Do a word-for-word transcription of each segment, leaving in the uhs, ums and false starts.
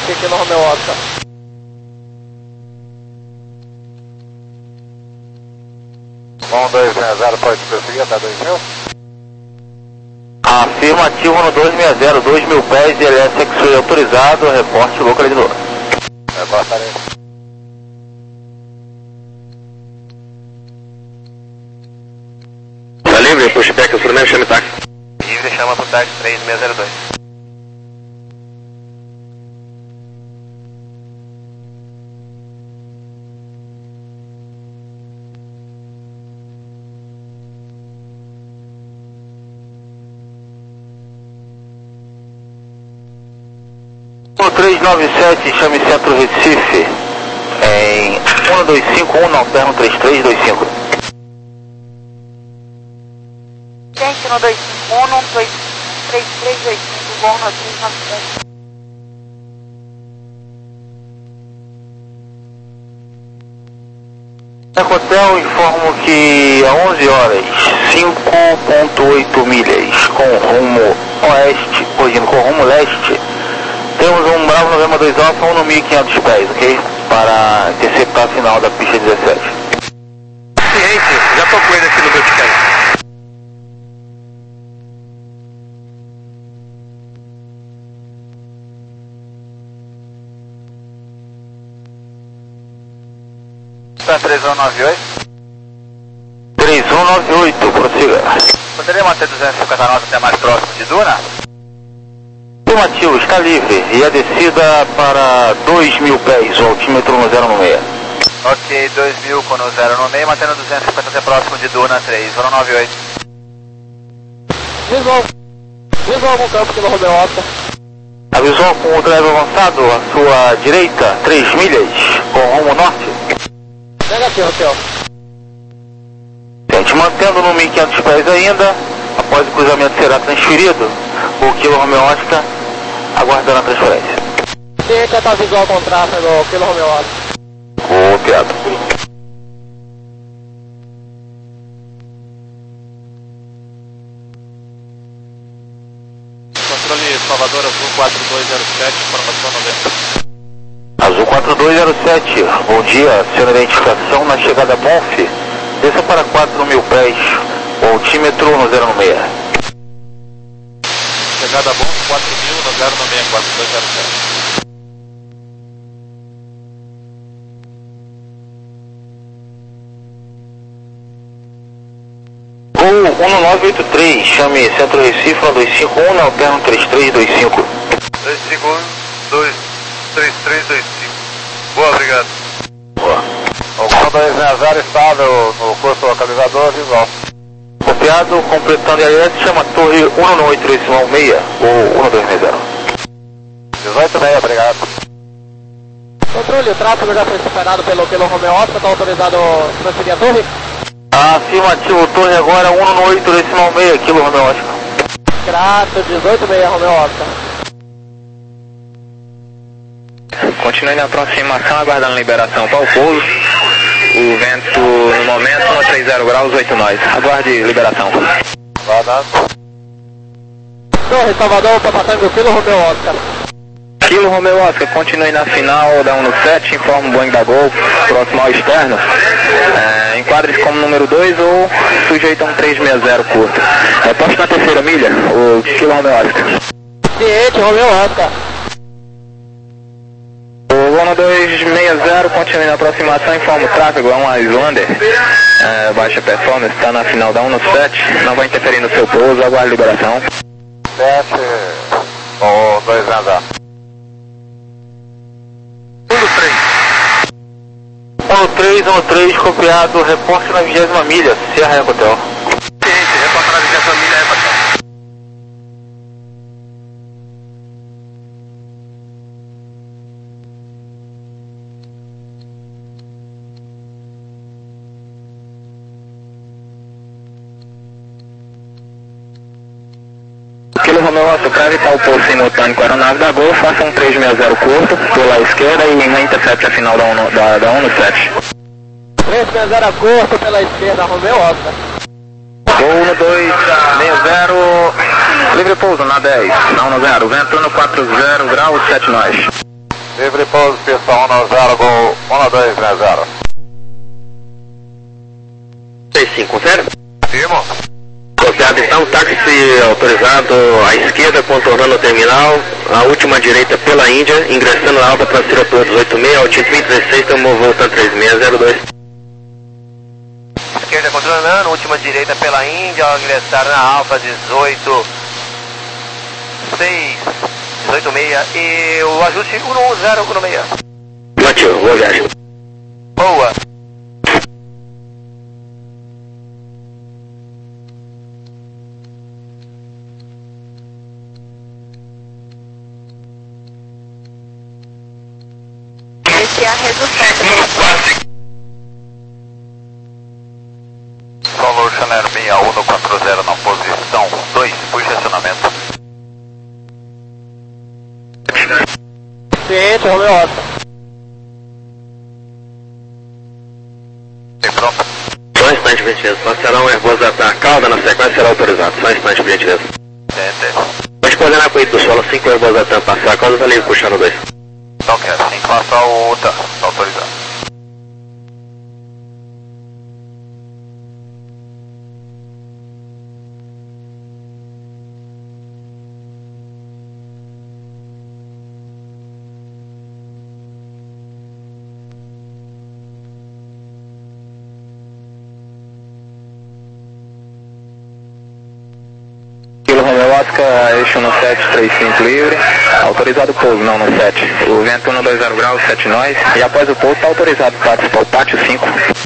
Norte, Kilo Romeo Oscar. um dois seis zero, pode prosseguir até dois mil? Afirmativo no dois seis zero, dois mil pés, L S X-Ray autorizado, reporte localizador. Reportarei. Tá livre, pushback, o primeiro chama táxi. Livre, chama pro táxi três seis zero dois. três nove sete, chame Centro Recife, em um dois cinco um, não, perno três três dois cinco. Gente, no dois cinco um, no três três dois cinco, bom, no três nove sete. Hotel, informo que a onze horas, cinco ponto oito milhas, com rumo oeste, corrigindo, com rumo leste, temos um Bravo November dois Alfa, um no mil e quinhentos pés, ok? Para interceptar a final da pista dezessete. Ciente, já tô com ele aqui no meu ticket. Tá três um nove oito? três um nove oito, prossiga. Poderia manter duzentos e cinquenta nós até mais próximo de Duna? Afirmativo, está livre. E a descida para dois mil pés, o altímetro no zero no meio. Ok, dois mil com no zero no meio, mantendo duzentos e cinquenta até próximo de Duna, três um nove oito. Visual, visual algum campo Kilo Romeo Oscar. Avisou com o drive avançado, à sua direita, três milhas, com rumo norte. Negativo, senhor. Gente, mantendo no mil e quinhentos pés ainda, após o cruzamento será transferido, o Kilo Romeo Oscar, aguardando a transferência. Ciente, já tá visual com tráfego Kilo Romeo Oscar. Copiado. Controle Salvador Azul quatro dois zero sete, informação noventa. Azul quatro dois zero sete, bom dia, sendo identificação na chegada Bonf, desça para quatro mil pés, o altímetro no zero no meio. Chegada bom, quatro mil no zero no meio, quatro dois zero sete. Gol um nove oito três, chame Centro Recife, um dois cinco um, na alterno três três dois cinco. dois cinco um, dois três três dois cinco. Boa, obrigado. Boa. O dois seis zero estável no curso localizador, visual. Copiado, completando I S, chama Torre um nove oito três seis, ou um dois seis zero. dezoito meia, obrigado. Controle, o tráfego já foi superado pelo Kilo Romeo Oscar, está autorizado a transferir a torre? Afirmativo, Torre agora um nove oito três seis, Kilo Romeo Oscar. Grato, dezoito meia Romeo Oscar. Continue na aproximação, aguardando liberação para o pouso. O vento no momento no três zero graus, oito nós. Aguarde liberação. Guardado. Torre, Salvador, Papatango, Kilo Romeo Oscar. Kilo Romeo Oscar, continue na final da um sete, informa o Boeing da Gol, próximo ao externo. É, enquadre-se como número dois ou sujeito a um três seis zero curto. Reposte na terceira milha, o Kilo Romeo Oscar. Ciente, Romeo Oscar. O um dois seis zero, continue na aproximação, informa o tráfego, é um Islander, é, baixa performance, está na final da um sete, não vai interferir no seu pouso, aguarde liberação. Desce o dois seis zero. um três um três, copiado, reporte na vigésima milha, Serra Hotel. Ciente, reporta na vigésima milha, reporta. Kilo Romeo Oscar, para evitar o pouso simultâneo com a aeronave da Gol, faça um três seis zero curto pela esquerda e não intercepte a final da um sete. três seis zero curto pela esquerda, Romeo Oscar. Gol um dois seis zero, livre pouso na dez, na um zero, vento no quatro zero graus, sete nós. Livre pouso, pista um zero zero, gol um dois seis zero. seis cinco, confere? Firmo. Copiado então, táxi autorizado à esquerda, contornando o terminal, a última direita pela Índia, ingressando na Alfa Traseira Tour oito seis, altitude dezesseis, estamos voltando três seis zero dois. Esquerda controlando, última direita pela Índia, ao ingressar na Alfa dezoito seis, dezoito seis e o ajuste um um zero um seis. Batido, boa viagem. Boa. Esse é a redução. Solo Channel seis um quatro zero na posição dois, por estacionamento. Ciente, Romeo Oscar. Bem pronto. Só um instante, por gentileza. Parcelão um Airbus da Tar, cauda na sequência será autorizado. Só um instante, por gentileza. Tente. Pode coordenar com o do solo cinco Airbus da Tar, passar a cauda, tá livre, puxar no dois. Então quer, assim que passar o outra, tá autorizado. Kilo Romeo Oscar, eixo no sete três cinco livre, autorizado o pouso, não no sete. O vento um dois zero graus, sete nós, e após o pouso está autorizado o táxi para o pátio cinco.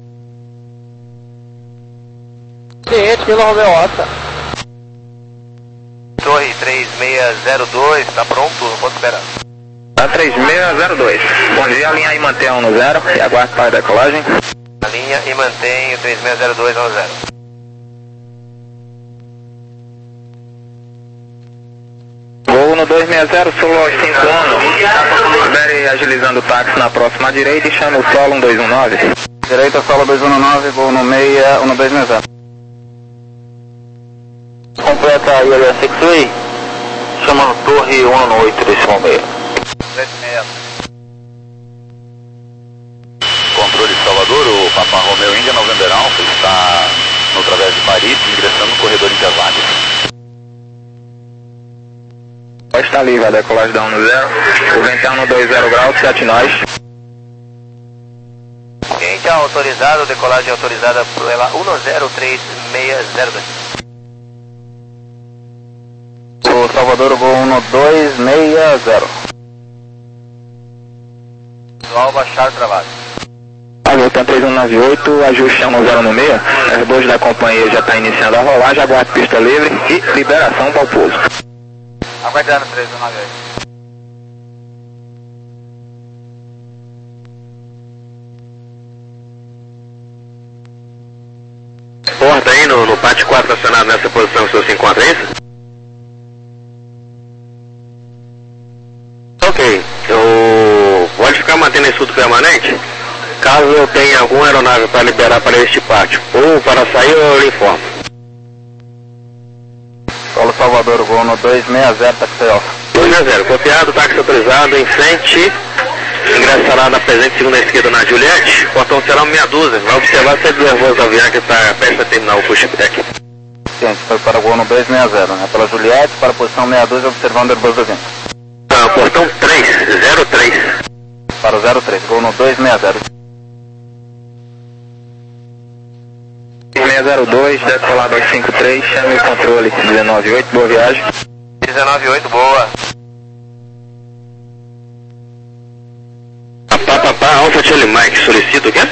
Ciente, Kilo Romeo Oscar. Torre três seis zero dois, tá pronto, pode esperar. Tá três seis zero dois. Bom dia, alinha e mantenha um no zero e aguarde para a decolagem. A linha e mantém o três seis zero dois no zero. Voo no dois seis zero, solo aos cinco anos. Espere agilizando o táxi na próxima direita e chama o solo um dois um nove. Direita, solo dois um nove, voo no meia, um dois seis zero. Completa a I L S X-Ray, chamando torre um oito desse meia. Controle Salvador, o Papa Romeo Índia November Alpha está no Través de Paris, ingressando no corredor Interlagos. Está livre a decolagem da um no zero. O vento é um dois zero graus, sete nós. Quente autorizado, decolagem autorizada pela um zero três seis zero dois. O Salvador, voo um dois seis zero. Visual baixar travado. Voltando três um nove oito, ajuste um zero no meio. Airbus da companhia já está iniciando a rolagem, aguarde pista livre e liberação para o pouso. Aguardando três um nove oito. Porta aí no, no pátio quatro estacionado nessa posição que o senhor se encontra, é isso? Ok. Eu... Pode ficar mantendo esse estudo permanente? Caso eu tenha alguma aeronave para liberar para este pátio, ou para sair, eu lhe informo. Solo Salvador, voo no dois seis zero, taxi off. dois seis zero, copiado, táxi autorizado, em frente, ingressará na presente segunda esquerda na Juliette, portão será meia dúzia, vai observar se é nervoso da viagem que está perto de terminar o push deck. Ciente, foi para o voo no dois seis zero, né? Pela Juliette, para a posição meia dúzia, observando o Airbus do vento. Ah, portão três zero três. Para o zero três, voo no dois seis zero. seis zero dois, decolado aos cinco três, chame o controle dezenove oito, boa viagem. dezenove oito, boa. Papá, papá, Alfa Charlie Mike, solicito o quê?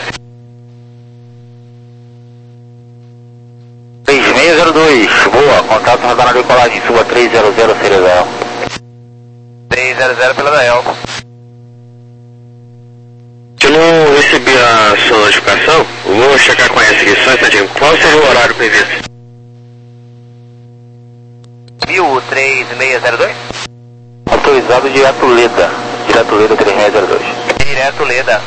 três seis zero dois, boa, contato radar na decolagem, suba três zero zero, Cerezel. três zero zero pela Dael. Se eu não recebi a sua notificação, vou checar com essa aqui, só um instantinho. Qual seria o horário previsto? Viu três seis zero dois? Autorizado direto Leda, direto Leda três seis zero dois. Direto Leda.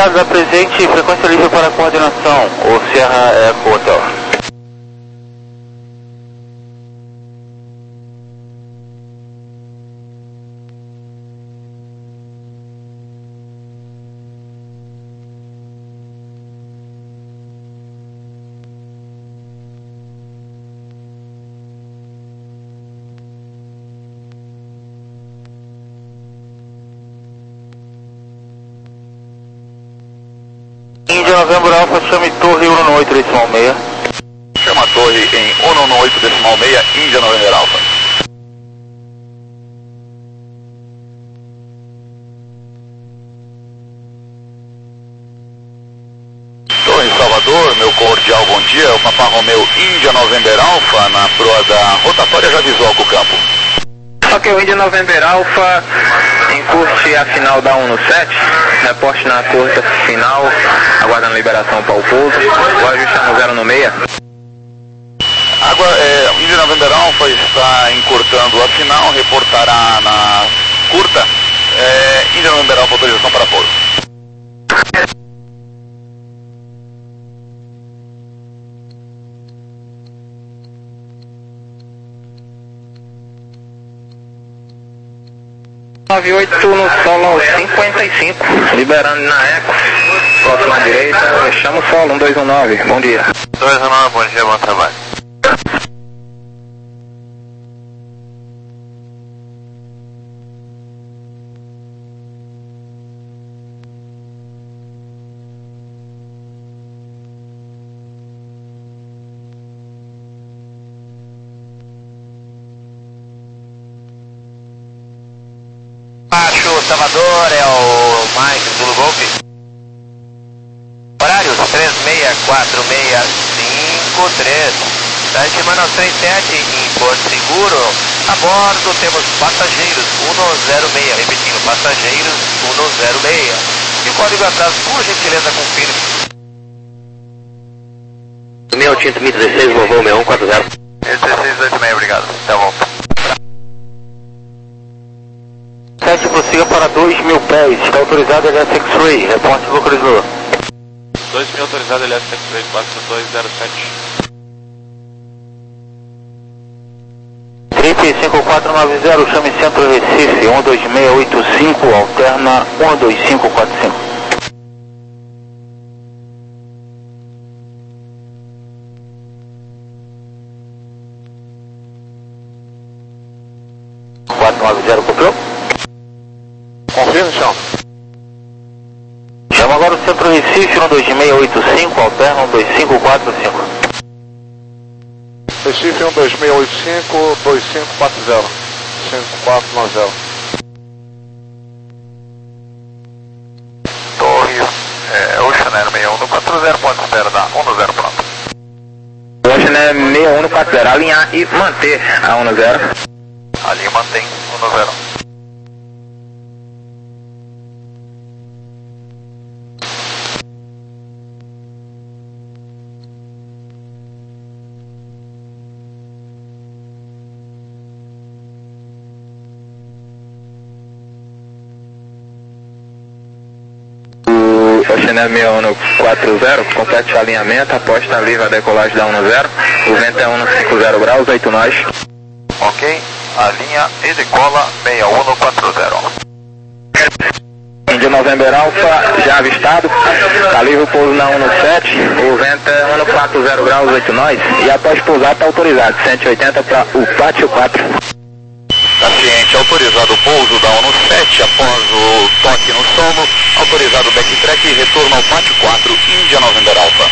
Obrigado, da presente, frequência livre para coordenação, o Sierra Eco Hotel. Índia Novembro Alfa, chame Torre um nove oito decimal seis. Chama a torre em um nove oito decimal seis, Índia Novembro Alfa. Torre Salvador, meu cordial bom dia, o Papa Romeu Índia November Alfa, na proa da rotatória já visual com o campo. Ok, o Índia November Alfa, encurte a final da um no sete, reporte na curta final, aguardando liberação para o pouso, vou ajustar no zero no meia. Água, é, Índia November Alfa está encurtando a final, reportará na curta, é, Índia November Alfa, autorização para pouso. nove oito no solo cinquenta e cinco, liberando na eco, próxima à direita, chama o solo, um dois um nove, bom dia. dois um nove, bom dia, bom trabalho. Baixo Salvador, é o Mike Zulu Golf. Horários três seis quatro seis cinco três. Sete Manos trinta e sete em Porto Seguro. A bordo temos passageiros um zero seis, repetindo, passageiros um zero seis. E o código atrás, por gentileza, confirme. Meu Tinto Mi dezesseis, Volvo seis um quatro zero. dezesseis oito seis, obrigado. Até a volta. sete, prossiga para dois mil pés, está autorizado L S X-Ray, reporte localizador. dois mil autorizado L S X-Ray quatro dois zero sete. trinta e cinco quatro nove zero, chame Centro Recife, um dois seis oito cinco, alterna um dois cinco quatro cinco. quatro nove zero, copiou? Confirme, chão. Chama agora o Centro Recife, um dois seis oito cinco, alterna um dois cinco quatro cinco. Recife um dois seis oito cinco, dois cinco quatro zero, cinco quatro nove zero. Torre, é, Ocean Air seis um no quatro zero, pode esperar, dá um no zero pronto. Ocean Air seis um no quatro zero, alinhar e manter a um no zero. Ali mantém um no zero. Ocean Air seis um no quatro zero, complete o alinhamento, aposta livre a decolagem da um no zero, o vento é um no cinquenta graus, oito nós. Ok, alinha e decola seis um no quatro zero. Índia November Alfa, já avistado, está livre o pouso na um no sete, o vento é um no quatro zero graus, oito nós, e após pousar está autorizado, cento e oitenta para o Pátio quatro. Tá ciente, autorizado o pouso da um no sete, após o toque no solo, autorizado o backtrack e retorno ao Pátio quatro, Índia November Alfa.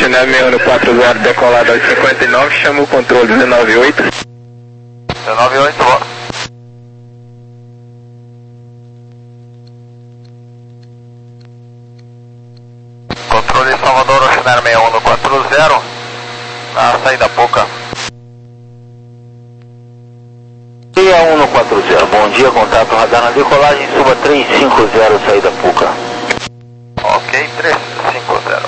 nove seis um no quatro zero, decolado aos cinquenta e nove, chama o controle dezenove oito. dezenove oito, bora. Controle Salvador, Oceanário sessenta e um no quatro zero, na saída pouca. sessenta e um no quatro zero, bom dia, contato radar na decolagem, suba trezentos e cinquenta, saída pouca. Ok, trezentos e cinquenta.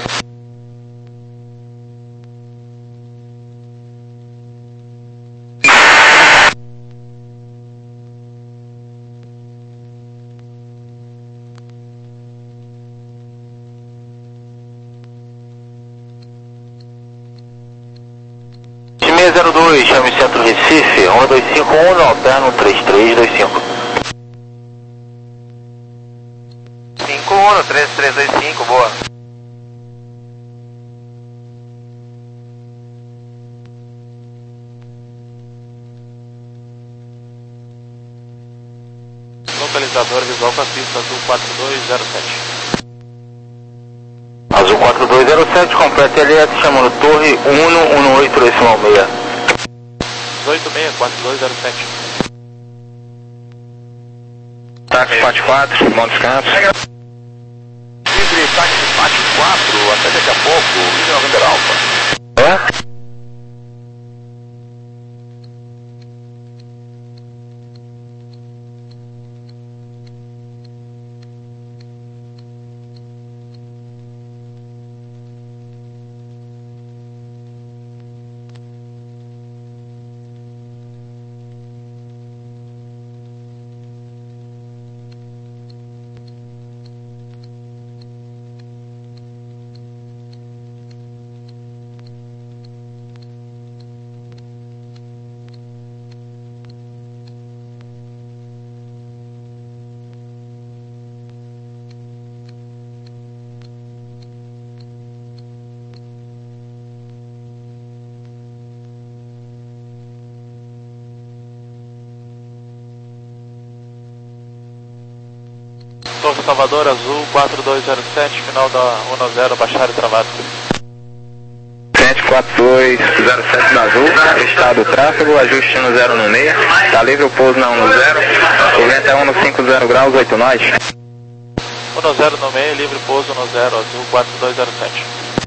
seis zero dois, chame Centro Recife, um dois cinco um, no alterno três três dois cinco. cinco um no três três dois cinco, boa. Localizador visual com a pista azul quatro dois zero sete. Azul quatro dois zero sete, completa L S, chamando Torre um um oito decimal seis. dezoito seis quatro dois zero sete. Táxi quatro quatro, bom descanso. Livre, táxi quatro quatro, até daqui a pouco, Livre November Alpha. É? Torre Salvador, azul quatro dois zero sete, final da um zero, baixar e travado. Frente quatro dois zero sete da azul, estado do tráfego, ajuste no zero no meia, está livre o pouso na um no zero, o vento é um no cinco zero graus, oito nós. um zero no meio, livre pouso no zero, azul quatro dois zero sete.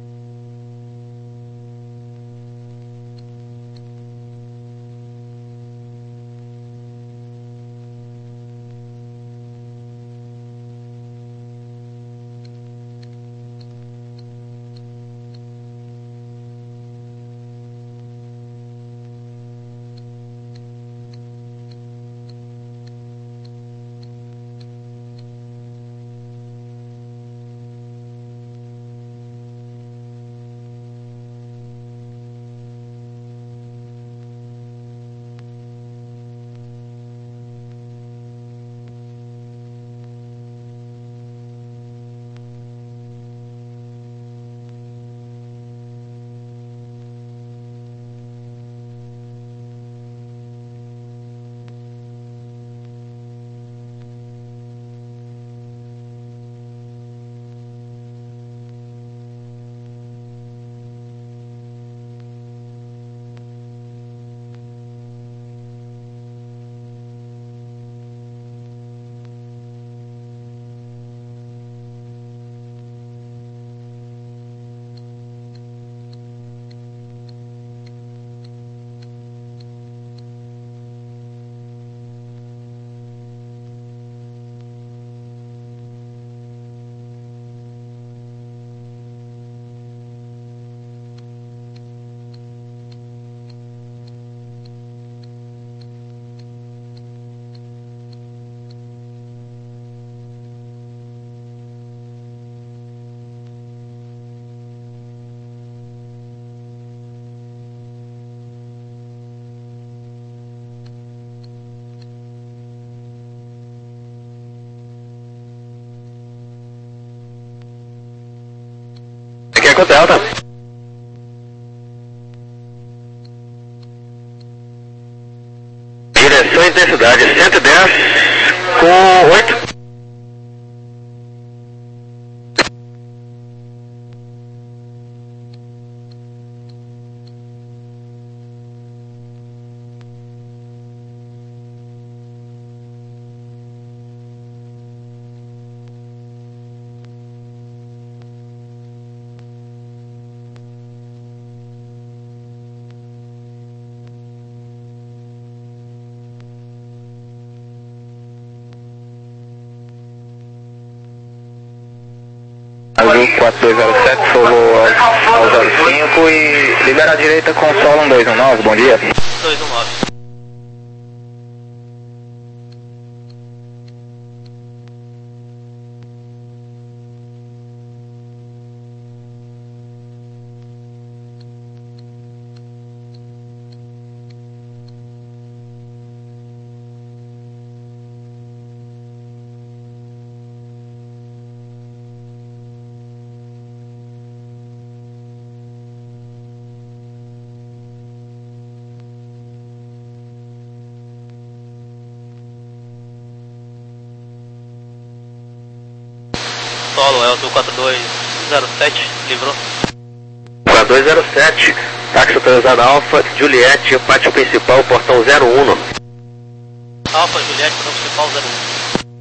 Eco Delta. Direção e intensidade cento e dez com oito. Azul quatro dois zero sete, solo ao, ao zero cinco e libera a direita com solo um dois um nove, bom dia. dois um nove. Solo, é o Azul quatro dois zero sete, livrou. quatro dois zero sete, táxi autorizado Alfa, Juliette, pátio principal, portão zero um. Alfa, Juliette, portão principal zero um.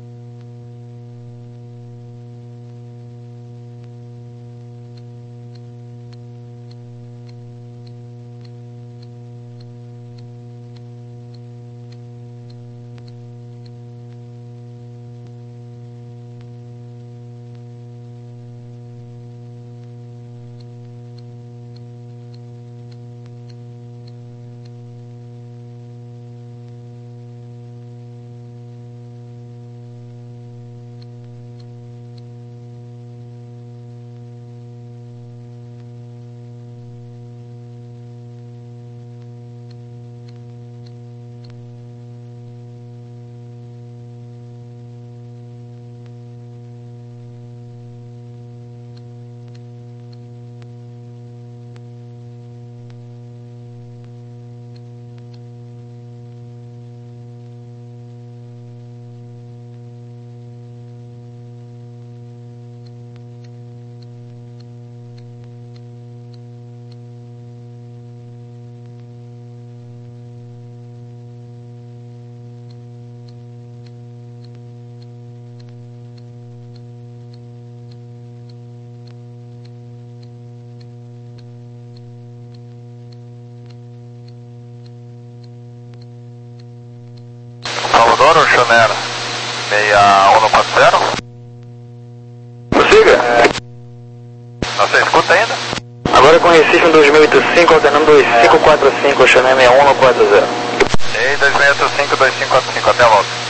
Salvador, Chanera, seis um quatro zero. Prossiga. Você escuta ainda? Agora com Recife um dois mil e oitenta e cinco, alternando dois cinco quatro cinco, Chanera seis um quatro zero. E dois seis oito cinco, dois cinco quatro cinco, até a volta.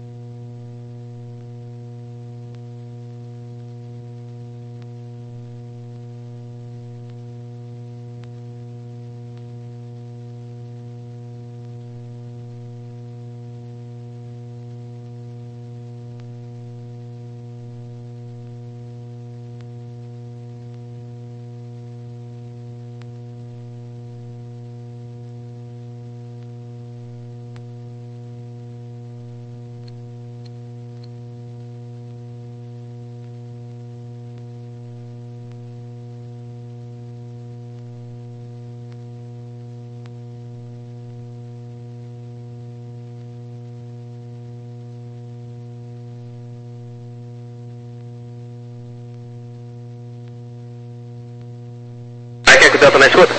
Delta na escuta?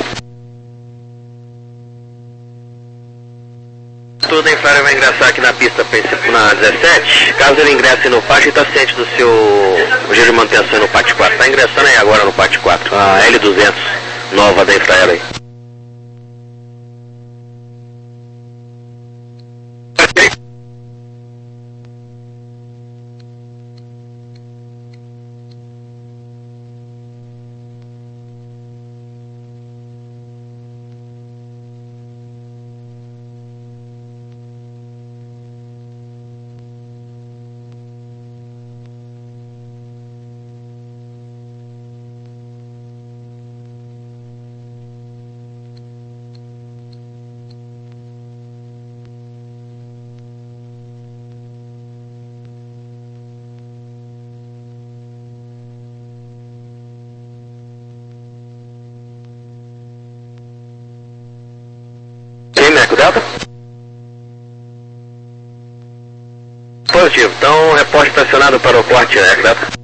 Tudo em Flávio vai ingressar aqui na pista na dezessete. Caso ele ingresse no pátio, ele está ciente do seu giro de manutenção no pátio quatro. Está ingressando aí agora no pátio quatro, a L duzentos, nova da Infraero aí. Delta? Positivo, então reporte estacionado para o aeroporto, né, Delta?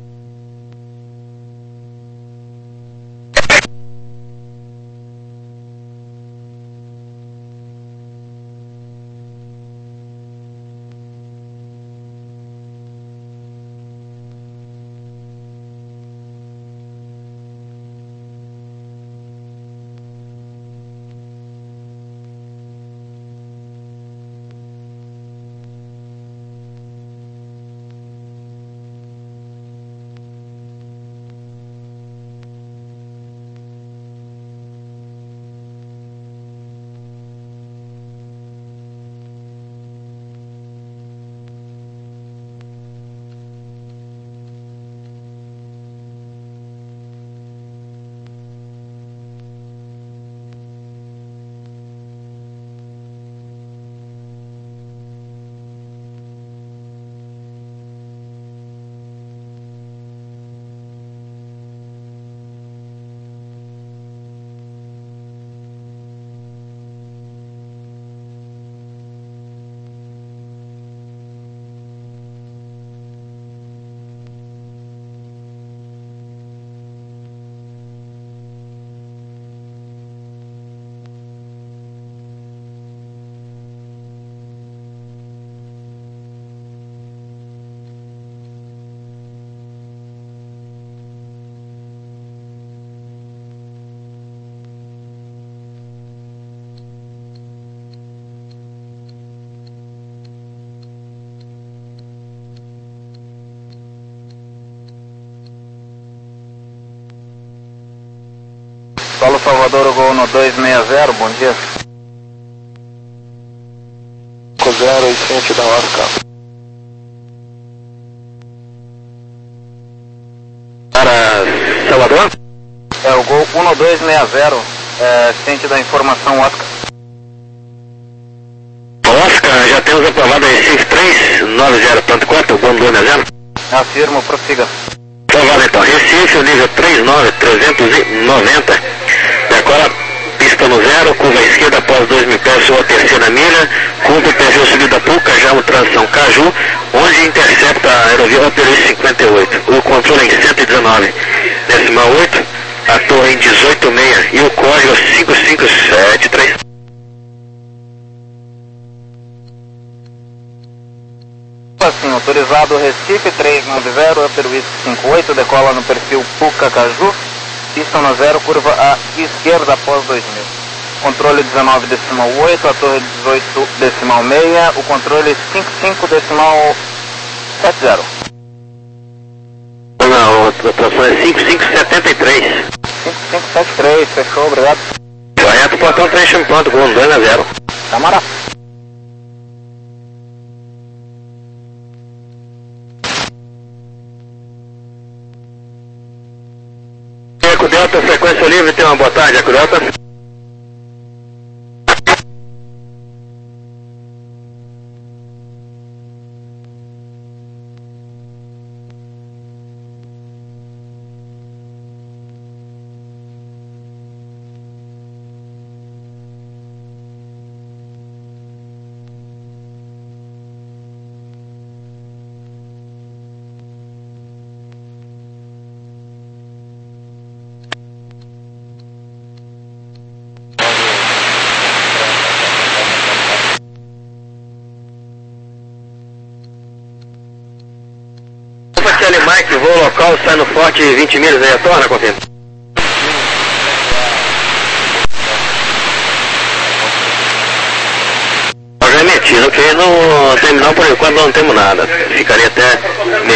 Salvador, Gol no dois seis zero, bom dia. zero e cento da Oscar. Para Salvador? É o Gol um dois seis zero, é, ciente da informação Oscar. Oscar, já temos aprovado aí cinco três nove zero ponto quatro, Gol dois seis zero. Afirmo, prossiga. Aprovado então, Recife, nível três nove trezentos e noventa, decola pista no zero, curva esquerda após dois mil pés, sua terceira milha, cumpre perfil subida Puca, Jamo, transição Caju, onde intercepta a aerovia Operis cinquenta e oito, o controle em cento e dezenove, decimal oito, a torre em dezoito seis e o código cinco cinco sete três. Assim, autorizado Recife três nove zero, Operis cinquenta e oito, decola no perfil Puca Caju, pista no zero, curva à esquerda após dois mil. Controle dezenove decimal oito, a torre dezoito decimal seis, o controle cinco cinco decimal sete zero. Não, a posição é cinco cinco sete três. cinco cinco sete três, fechou, obrigado. Correto, portão três ponto, Gol dois a zero. Camarada. Eco Delta, frequência livre, tem uma boa tarde, Eco Delta. Kelly Mike, voo local, sai no forte vinte milhas, aí retorna, confirma. Obviamente, ok, no terminal por enquanto não temos nada, ficaria até